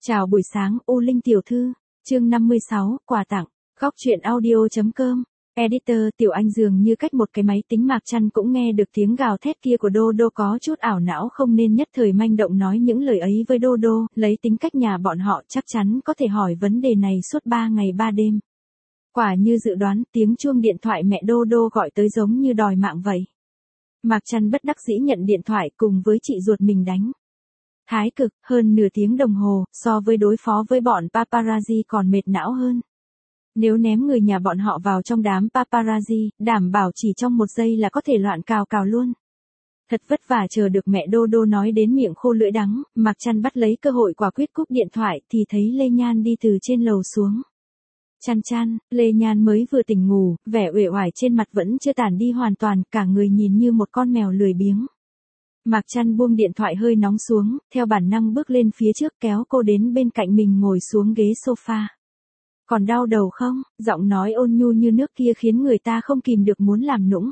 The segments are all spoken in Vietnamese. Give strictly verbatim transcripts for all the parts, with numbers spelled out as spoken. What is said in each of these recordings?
Chào buổi sáng, U Linh tiểu thư, chương năm mươi sáu, quà tặng, góc truyện audio.com, editor Tiểu Anh dường như cách một cái máy tính Mạc Trăn cũng nghe được tiếng gào thét kia của Đô Đô có chút ảo não không nên nhất thời manh động nói những lời ấy với Đô Đô, lấy tính cách nhà bọn họ chắc chắn có thể hỏi vấn đề này suốt ba ngày ba đêm. Quả như dự đoán, tiếng chuông điện thoại mẹ Đô Đô gọi tới giống như đòi mạng vậy. Mạc Trăn bất đắc dĩ nhận điện thoại cùng với chị ruột mình đánh. Thái cực, hơn nửa tiếng đồng hồ, so với đối phó với bọn paparazzi còn mệt não hơn. Nếu ném người nhà bọn họ vào trong đám paparazzi, đảm bảo chỉ trong một giây là có thể loạn cào cào luôn. Thật vất vả chờ được mẹ Đô Đô nói đến miệng khô lưỡi đắng, Mạc Trăn bắt lấy cơ hội quả quyết cúp điện thoại thì thấy Lê Nhan đi từ trên lầu xuống. Chăn chăn, Lê Nhan mới vừa tỉnh ngủ, vẻ uể oải trên mặt vẫn chưa tản đi hoàn toàn, cả người nhìn như một con mèo lười biếng. Mạc Trăn buông điện thoại hơi nóng xuống, theo bản năng bước lên phía trước kéo cô đến bên cạnh mình ngồi xuống ghế sofa. Còn đau đầu không? Giọng nói ôn nhu như nước kia khiến người ta không kìm được muốn làm nũng.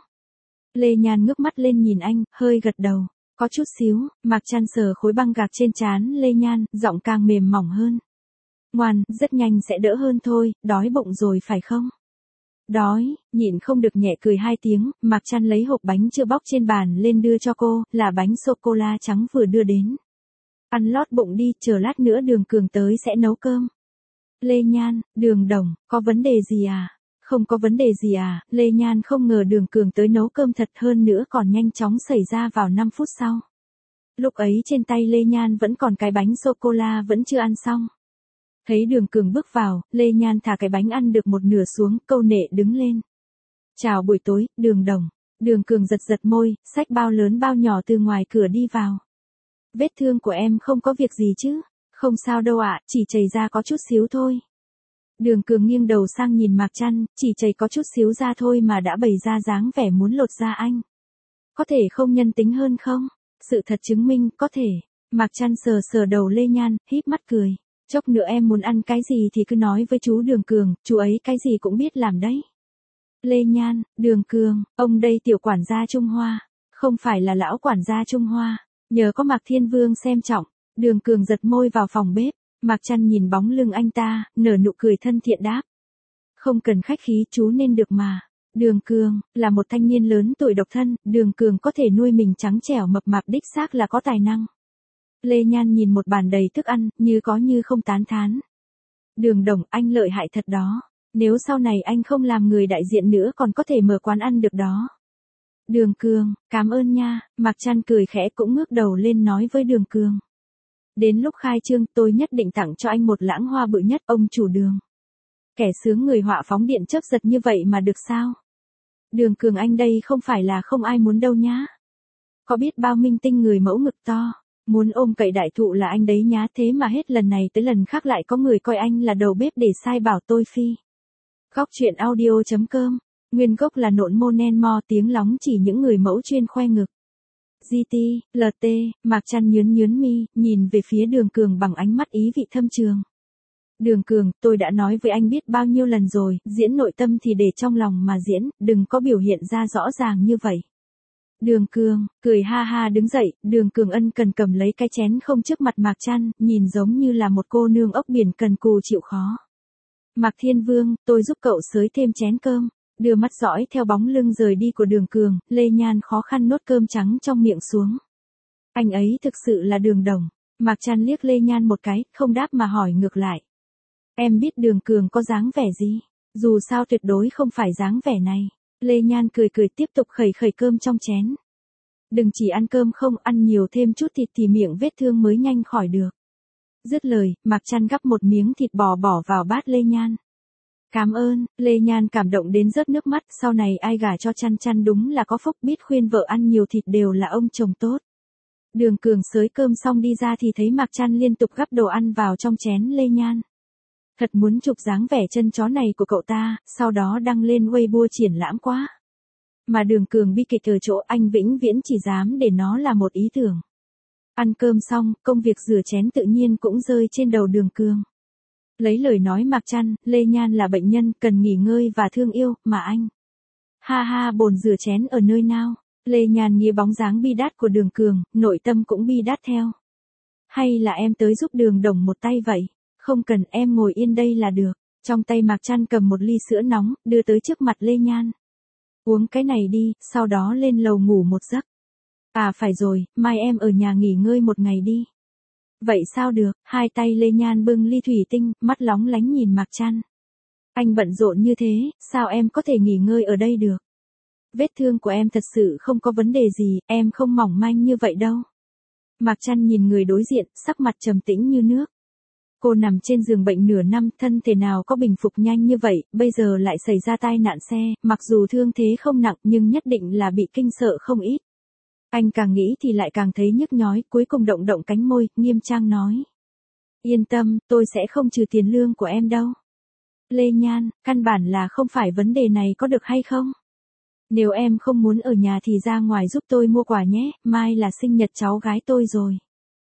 Lê Nhan ngước mắt lên nhìn anh, hơi gật đầu. Có chút xíu, Mạc Trăn sờ khối băng gạc trên trán Lê Nhan, giọng càng mềm mỏng hơn. Ngoan, rất nhanh sẽ đỡ hơn thôi, đói bụng rồi phải không? Đói, nhịn không được nhẹ cười hai tiếng, Mạc Trăn lấy hộp bánh chưa bóc trên bàn lên đưa cho cô, là bánh sô-cô-la trắng vừa đưa đến. Ăn lót bụng đi, chờ lát nữa Đường Cường tới sẽ nấu cơm. Lê Nhan, Đường Đồng, có vấn đề gì à? Không có vấn đề gì à? Lê Nhan không ngờ Đường Cường tới nấu cơm thật hơn nữa còn nhanh chóng xảy ra vào năm phút sau. Lúc ấy trên tay Lê Nhan vẫn còn cái bánh sô-cô-la vẫn chưa ăn xong. Thấy Đường Cường bước vào, Lê Nhan thả cái bánh ăn được một nửa xuống, câu nệ đứng lên. Chào buổi tối, Đường Đồng. Đường Cường giật giật môi, xách bao lớn bao nhỏ từ ngoài cửa đi vào. Vết thương của em không có việc gì chứ? Không sao đâu ạ, chỉ chảy ra có chút xíu thôi. Đường Cường nghiêng đầu sang nhìn Mạc Trăn, chỉ chảy có chút xíu ra thôi mà đã bày ra dáng vẻ muốn lột da anh. Có thể không nhân tính hơn không? Sự thật chứng minh, có thể. Mạc Trăn sờ sờ đầu Lê Nhan, híp mắt cười. Chốc nữa em muốn ăn cái gì thì cứ nói với chú Đường Cường, chú ấy cái gì cũng biết làm đấy. Lê Nhan, Đường Cường, ông đây tiểu quản gia Trung Hoa, không phải là lão quản gia Trung Hoa, nhờ có Mạc Thiên Vương xem trọng. Đường Cường giật môi vào phòng bếp, Mạc Trăn nhìn bóng lưng anh ta, nở nụ cười thân thiện đáp. Không cần khách khí chú nên được mà. Đường Cường, là một thanh niên lớn tuổi độc thân, Đường Cường có thể nuôi mình trắng trẻo mập mạp đích xác là có tài năng. Lê Nhan nhìn một bàn đầy thức ăn, như có như không tán thán. Đường Đồng, anh lợi hại thật đó. Nếu sau này anh không làm người đại diện nữa còn có thể mở quán ăn được đó. Đường Cường, cảm ơn nha, Mạc Trăn cười khẽ cũng ngước đầu lên nói với Đường Cường. Đến lúc khai trương tôi nhất định tặng cho anh một lãng hoa bự nhất, ông chủ Đường. Kẻ sướng người họa phóng điện chớp giật như vậy mà được sao? Đường Cường anh đây không phải là không ai muốn đâu nhá. Có biết bao minh tinh người mẫu ngực to. Muốn ôm cậy đại thụ là anh đấy nhá, thế mà hết lần này tới lần khác lại có người coi anh là đầu bếp để sai bảo tôi phi. Góc truyện audio.com, nguyên gốc là nộn mô nen mo tiếng lóng chỉ những người mẫu chuyên khoe ngực. giê tê, lờ tê, Mạc Trăn nhướn nhướn mi, nhìn về phía Đường Cường bằng ánh mắt ý vị thâm trường. Đường Cường, tôi đã nói với anh biết bao nhiêu lần rồi, diễn nội tâm thì để trong lòng mà diễn, đừng có biểu hiện ra rõ ràng như vậy. Đường Cường, cười ha ha đứng dậy, Đường Cường ân cần cầm lấy cái chén không trước mặt Mạc Trăn, nhìn giống như là một cô nương ốc biển cần cù chịu khó. Mạc Thiên Vương, tôi giúp cậu xới thêm chén cơm, đưa mắt dõi theo bóng lưng rời đi của Đường Cường, Lê Nhan khó khăn nuốt cơm trắng trong miệng xuống. Anh ấy thực sự là Đường Đồng, Mạc Trăn liếc Lê Nhan một cái, không đáp mà hỏi ngược lại. Em biết Đường Cường có dáng vẻ gì, dù sao tuyệt đối không phải dáng vẻ này. Lê Nhan cười cười tiếp tục khẩy khẩy cơm trong chén. Đừng chỉ ăn cơm không, ăn nhiều thêm chút thịt thì miệng vết thương mới nhanh khỏi được. Dứt lời, Mạc Trăn gắp một miếng thịt bò bỏ vào bát Lê Nhan. Cảm ơn, Lê Nhan cảm động đến rớt nước mắt, sau này ai gả cho Trăn Trăn đúng là có phúc, biết khuyên vợ ăn nhiều thịt đều là ông chồng tốt. Đường Cường xới cơm xong đi ra thì thấy Mạc Trăn liên tục gắp đồ ăn vào trong chén Lê Nhan. Thật muốn chụp dáng vẻ chân chó này của cậu ta, sau đó đăng lên Weibo triển lãm quá. Mà Đường Cường bi kịch ở chỗ anh vĩnh viễn chỉ dám để nó là một ý tưởng. Ăn cơm xong, công việc rửa chén tự nhiên cũng rơi trên đầu Đường Cường. Lấy lời nói Mạc Trăn, Lê Nhan là bệnh nhân, cần nghỉ ngơi và thương yêu, mà anh. Ha ha, bồn rửa chén ở nơi nào? Lê Nhan nghe bóng dáng bi đát của Đường Cường, nội tâm cũng bi đát theo. Hay là em tới giúp Đường Đồng một tay vậy? Không cần, em ngồi yên đây là được. Trong tay Mạc Trăn cầm một ly sữa nóng, đưa tới trước mặt Lê Nhan. Uống cái này đi, sau đó lên lầu ngủ một giấc. À phải rồi, mai em ở nhà nghỉ ngơi một ngày đi. Vậy sao được, hai tay Lê Nhan bưng ly thủy tinh, mắt lóng lánh nhìn Mạc Trăn. Anh bận rộn như thế, sao em có thể nghỉ ngơi ở đây được? Vết thương của em thật sự không có vấn đề gì, em không mỏng manh như vậy đâu. Mạc Trăn nhìn người đối diện, sắc mặt trầm tĩnh như nước. Cô nằm trên giường bệnh nửa năm, thân thể nào có bình phục nhanh như vậy, bây giờ lại xảy ra tai nạn xe, mặc dù thương thế không nặng nhưng nhất định là bị kinh sợ không ít. Anh càng nghĩ thì lại càng thấy nhức nhói, cuối cùng động động cánh môi, nghiêm trang nói. Yên tâm, tôi sẽ không trừ tiền lương của em đâu. Lê Nhan, căn bản là không phải vấn đề này có được hay không? Nếu em không muốn ở nhà thì ra ngoài giúp tôi mua quà nhé, mai là sinh nhật cháu gái tôi rồi.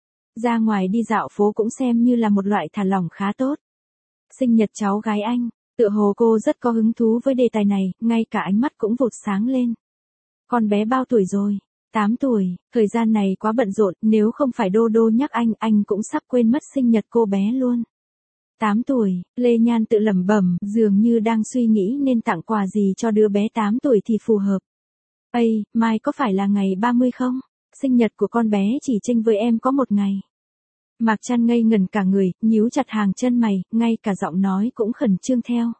Ra ngoài đi dạo phố cũng xem như là một loại thả lỏng khá tốt. Sinh nhật cháu gái anh, tựa hồ cô rất có hứng thú với đề tài này, ngay cả ánh mắt cũng vụt sáng lên. Con bé bao tuổi rồi? tám tuổi, thời gian này quá bận rộn, nếu không phải Đô Đô nhắc anh, anh cũng sắp quên mất sinh nhật cô bé luôn. tám tuổi, Lê Nhan tự lẩm bẩm, dường như đang suy nghĩ nên tặng quà gì cho đứa bé tám tuổi thì phù hợp. Ây, mai có phải là ngày ba mươi không? Sinh nhật của con bé chỉ chênh với em có một ngày. Mạc Trăn ngây ngẩn cả người, nhíu chặt hàng chân mày, ngay cả giọng nói cũng khẩn trương theo.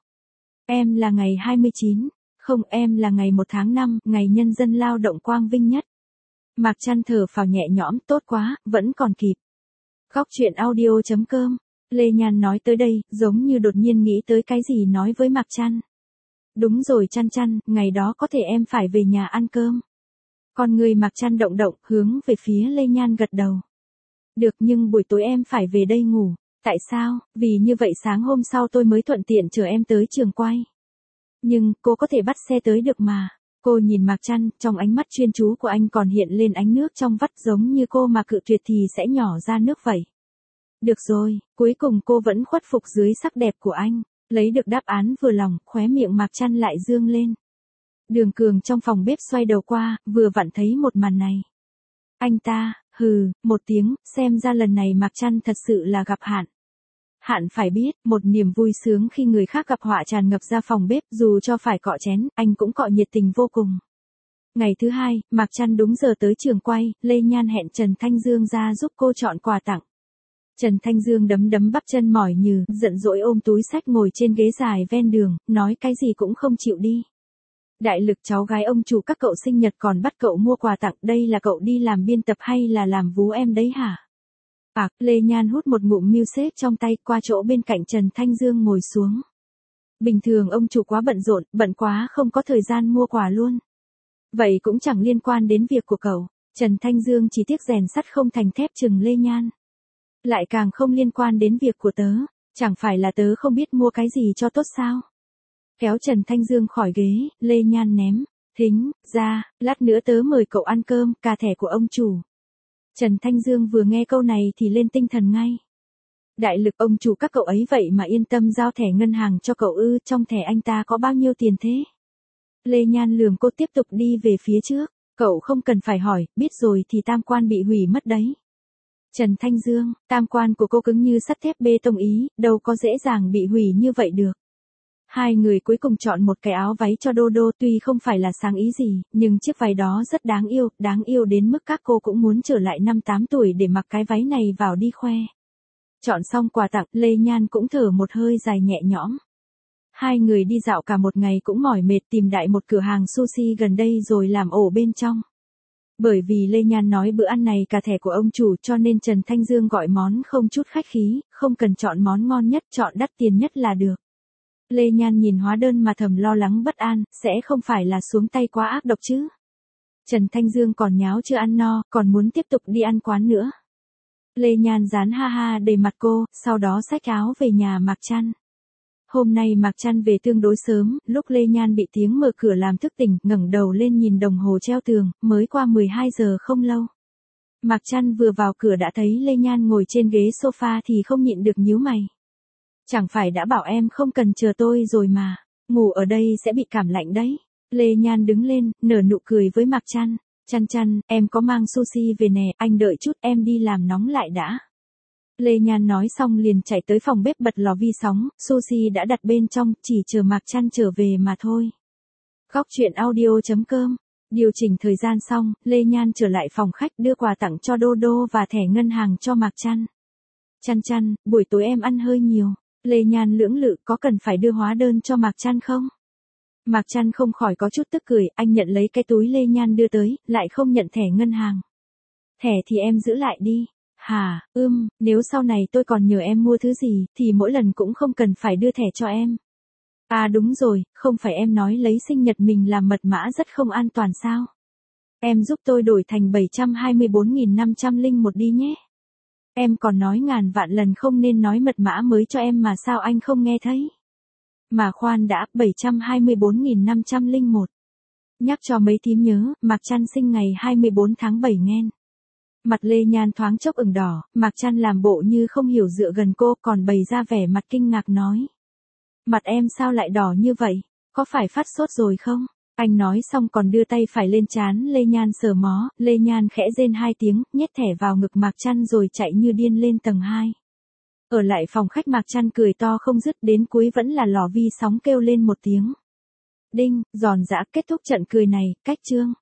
Em là ngày hai mươi chín, không em là ngày một tháng năm, ngày nhân dân lao động quang vinh nhất. Mạc Trăn thở phào nhẹ nhõm, tốt quá, vẫn còn kịp. Góc truyện audio chấm com, Lê Nhan nói tới đây, giống như đột nhiên nghĩ tới cái gì nói với Mạc Trăn. Đúng rồi Trăn Trăn, ngày đó có thể em phải về nhà ăn cơm. Con người Mạc Trăn động động, hướng về phía Lê Nhan gật đầu. Được nhưng buổi tối em phải về đây ngủ. Tại sao? Vì như vậy sáng hôm sau tôi mới thuận tiện chở em tới trường quay. Nhưng, cô có thể bắt xe tới được mà. Cô nhìn Mạc Trăn, trong ánh mắt chuyên chú của anh còn hiện lên ánh nước trong vắt giống như cô mà cự tuyệt thì sẽ nhỏ ra nước vậy. Được rồi, cuối cùng cô vẫn khuất phục dưới sắc đẹp của anh. Lấy được đáp án vừa lòng, khóe miệng Mạc Trăn lại dương lên. Đường Cường trong phòng bếp xoay đầu qua, vừa vặn thấy một màn này. Anh ta, hừ, một tiếng, xem ra lần này Mạc Trăn thật sự là gặp hạn. Hạn phải biết, một niềm vui sướng khi người khác gặp họa tràn ngập ra phòng bếp, dù cho phải cọ chén, anh cũng cọ nhiệt tình vô cùng. Ngày thứ hai, Mạc Trăn đúng giờ tới trường quay, Lê Nhan hẹn Trần Thanh Dương ra giúp cô chọn quà tặng. Trần Thanh Dương đấm đấm bắp chân mỏi nhừ, giận dỗi ôm túi sách ngồi trên ghế dài ven đường, nói cái gì cũng không chịu đi. Đại Lực cháu gái ông chủ các cậu sinh nhật còn bắt cậu mua quà tặng, đây là cậu đi làm biên tập hay là làm vú em đấy hả? À, Lê Nhan hút một ngụm milkshake trong tay qua chỗ bên cạnh Trần Thanh Dương ngồi xuống. Bình thường ông chủ quá bận rộn, bận quá không có thời gian mua quà luôn. Vậy cũng chẳng liên quan đến việc của cậu. Trần Thanh Dương chỉ tiếc rèn sắt không thành thép chừng Lê Nhan. Lại càng không liên quan đến việc của tớ, chẳng phải là tớ không biết mua cái gì cho tốt sao? Kéo Trần Thanh Dương khỏi ghế, Lê Nhan ném, thính, ra, lát nữa tớ mời cậu ăn cơm, cà thẻ của ông chủ. Trần Thanh Dương vừa nghe câu này thì lên tinh thần ngay. Đại Lực ông chủ các cậu ấy vậy mà yên tâm giao thẻ ngân hàng cho cậu ư, trong thẻ anh ta có bao nhiêu tiền thế? Lê Nhan lườm cô tiếp tục đi về phía trước, cậu không cần phải hỏi, biết rồi thì tam quan bị hủy mất đấy. Trần Thanh Dương, tam quan của cô cứng như sắt thép bê tông ý, đâu có dễ dàng bị hủy như vậy được. Hai người cuối cùng chọn một cái áo váy cho Đô Đô, tuy không phải là sáng ý gì, nhưng chiếc váy đó rất đáng yêu, đáng yêu đến mức các cô cũng muốn trở lại năm tám tuổi để mặc cái váy này vào đi khoe. Chọn xong quà tặng, Lê Nhan cũng thở một hơi dài nhẹ nhõm. Hai người đi dạo cả một ngày cũng mỏi mệt, tìm đại một cửa hàng sushi gần đây rồi làm ổ bên trong. Bởi vì Lê Nhan nói bữa ăn này cả thẻ của ông chủ cho nên Trần Thanh Dương gọi món không chút khách khí, không cần chọn món ngon nhất, chọn đắt tiền nhất là được. Lê Nhan nhìn hóa đơn mà thầm lo lắng bất an, sẽ không phải là xuống tay quá ác độc chứ. Trần Thanh Dương còn nháo chưa ăn no, còn muốn tiếp tục đi ăn quán nữa. Lê Nhan dán ha ha đầy mặt cô, sau đó xách áo về nhà Mạc Trăn. Hôm nay Mạc Trăn về tương đối sớm, lúc Lê Nhan bị tiếng mở cửa làm thức tỉnh, ngẩng đầu lên nhìn đồng hồ treo tường, mới qua mười hai giờ không lâu. Mạc Trăn vừa vào cửa đã thấy Lê Nhan ngồi trên ghế sofa thì không nhịn được nhíu mày. Chẳng phải đã bảo em không cần chờ tôi rồi mà, ngủ ở đây sẽ bị cảm lạnh đấy. Lê Nhan đứng lên, nở nụ cười với Mạc Trăn. Trăn Trăn, em có mang sushi về nè, anh đợi chút em đi làm nóng lại đã. Lê Nhan nói xong liền chạy tới phòng bếp bật lò vi sóng, sushi đã đặt bên trong, chỉ chờ Mạc Trăn trở về mà thôi. Góc chuyện audio chấm com. Điều chỉnh thời gian xong, Lê Nhan trở lại phòng khách đưa quà tặng cho Đô Đô và thẻ ngân hàng cho Mạc Trăn. Trăn Trăn, buổi tối em ăn hơi nhiều. Lê Nhan lưỡng lự, có cần phải đưa hóa đơn cho Mạc Trăn không? Mạc Trăn không khỏi có chút tức cười, anh nhận lấy cái túi Lê Nhan đưa tới, lại không nhận thẻ ngân hàng. Thẻ thì em giữ lại đi. Hà, ưm, nếu sau này tôi còn nhờ em mua thứ gì, thì mỗi lần cũng không cần phải đưa thẻ cho em. À đúng rồi, không phải em nói lấy sinh nhật mình làm mật mã rất không an toàn sao? Em giúp tôi đổi thành bảy trăm hai mươi bốn nghìn năm trăm lẻ một đi nhé. Em còn nói ngàn vạn lần không nên nói mật mã mới cho em mà sao anh không nghe thấy? Mà khoan đã, bảy trăm hai mươi bốn nghìn năm trăm lẻ một. Nhắc cho mấy thím nhớ, Mạc Trăn sinh ngày hai mươi bốn tháng bảy nghen. Mặt Lê Nhan thoáng chốc ửng đỏ, Mạc Trăn làm bộ như không hiểu dựa gần cô còn bày ra vẻ mặt kinh ngạc nói. Mặt em sao lại đỏ như vậy, có phải phát sốt rồi không? Anh nói xong còn đưa tay phải lên trán Lê Nhan sờ mó, Lê Nhan khẽ rên hai tiếng, nhét thẻ vào ngực Mạc Trăn rồi chạy như điên lên tầng hai. Ở lại phòng khách Mạc Trăn cười to không dứt đến cuối vẫn là lò vi sóng kêu lên một tiếng. Đinh, giòn giã kết thúc trận cười này, cách chương.